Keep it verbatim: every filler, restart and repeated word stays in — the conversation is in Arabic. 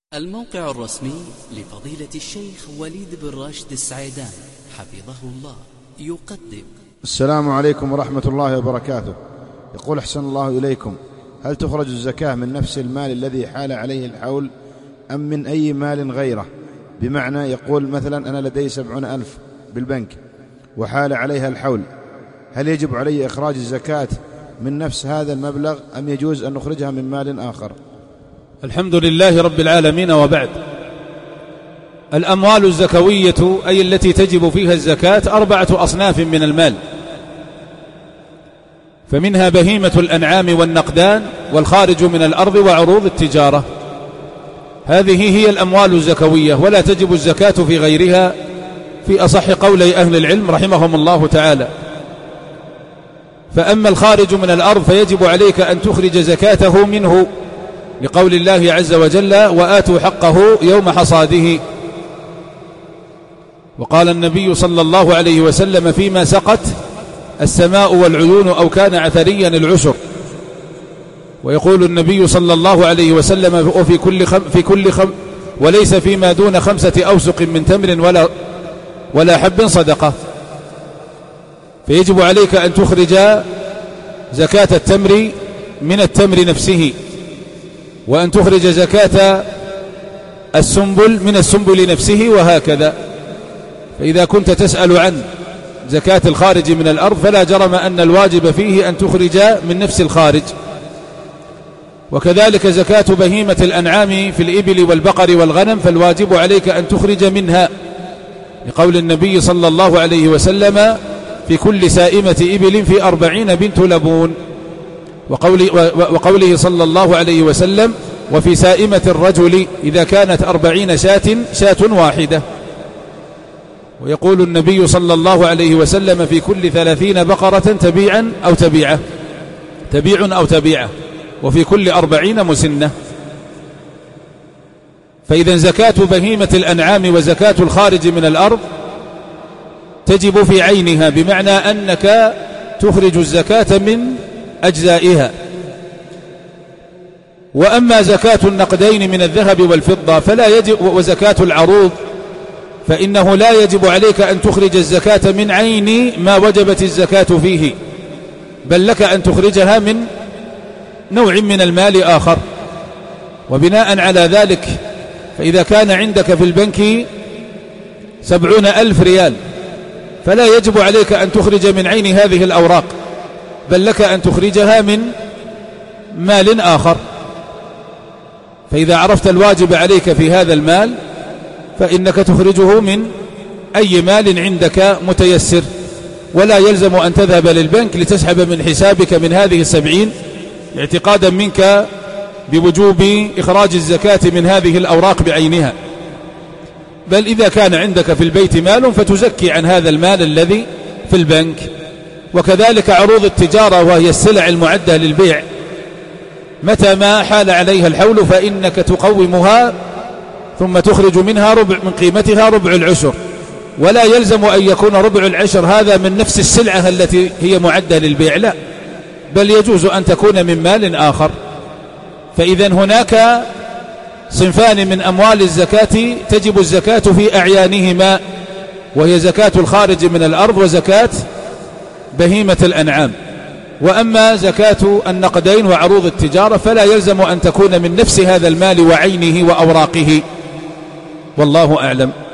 الموقع الرسمي لفضيلة الشيخ وليد بن راشد السعيدان حفظه الله يقدم. السلام عليكم ورحمة الله وبركاته. يقول أحسن الله إليكم، هل تخرج الزكاة من نفس المال الذي حال عليه الحول أم من أي مال غيره؟ بمعنى يقول مثلا أنا لدي سبعون ألف بالبنك وحال عليها الحول، هل يجب علي إخراج الزكاة من نفس هذا المبلغ أم يجوز أن نخرجها من مال آخر؟ الحمد لله رب العالمين، وبعد. الأموال الزكوية أي التي تجب فيها الزكاة أربعة أصناف من المال، فمنها بهيمة الأنعام والنقدان والخارج من الأرض وعروض التجارة. هذه هي الأموال الزكوية، ولا تجب الزكاة في غيرها في أصح قولي أهل العلم رحمهم الله تعالى. فأما الخارج من الأرض فيجب عليك أن تخرج زكاته منه، لقول الله عز وجل: وآتوا حقه يوم حصاده. وقال النبي صلى الله عليه وسلم: فيما سقت السماء والعيون أو كان عثريا العشر. ويقول النبي صلى الله عليه وسلم: وفي كل خم في كل خم وليس فيما دون خمسة أوسق من تمر ولا ولا حب صدقة. فيجب عليك أن تخرج زكاة التمر من التمر نفسه، وأن تخرج زكاة السنبل من السنبل نفسه، وهكذا. فإذا كنت تسأل عن زكاة الخارج من الأرض فلا جرم أن الواجب فيه أن تخرج من نفس الخارج. وكذلك زكاة بهيمة الأنعام في الإبل والبقر والغنم، فالواجب عليك أن تخرج منها، لقول النبي صلى الله عليه وسلم: في كل سائمة إبل في أربعين بنت لبون. وقوله, وقوله صلى الله عليه وسلم: وفي سائمة الرجل إذا كانت أربعين شاة شاة واحدة. ويقول النبي صلى الله عليه وسلم: في كل ثلاثين بقرة تبيعا أو تبيعة تبيع أو تبيعة وفي كل أربعين مسنة. فإذا زكاة بهيمة الأنعام وزكاة الخارج من الأرض تجب في عينها، بمعنى أنك تخرج الزكاة من أجزائها. وأما زكاة النقدين من الذهب والفضة فلا يجب، وزكاة العروض فإنه لا يجب عليك أن تخرج الزكاة من عين ما وجبت الزكاة فيه، بل لك أن تخرجها من نوع من المال آخر. وبناء على ذلك فإذا كان عندك في البنك سبعون ألف ريال فلا يجب عليك أن تخرج من عين هذه الأوراق، بل لك أن تخرجها من مال آخر. فإذا عرفت الواجب عليك في هذا المال فإنك تخرجه من أي مال عندك متيسر، ولا يلزم أن تذهب للبنك لتسحب من حسابك من هذه السبعين اعتقادا منك بوجوب إخراج الزكاة من هذه الأوراق بعينها، بل إذا كان عندك في البيت مال فتزكي عن هذا المال الذي في البنك. وكذلك عروض التجارة، وهي السلع المعدة للبيع، متى ما حال عليها الحول فإنك تقومها ثم تخرج منها ربع من قيمتها ربع العشر، ولا يلزم أن يكون ربع العشر هذا من نفس السلعة التي هي معدة للبيع، لا، بل يجوز أن تكون من مال آخر. فإذا هناك صنفان من أموال الزكاة تجب الزكاة في أعيانهما، وهي زكاة الخارج من الأرض وزكاة بهيمة الأنعام. وأما زكاة النقدين وعروض التجارة فلا يلزم أن تكون من نفس هذا المال وعينه وأوراقه، والله أعلم.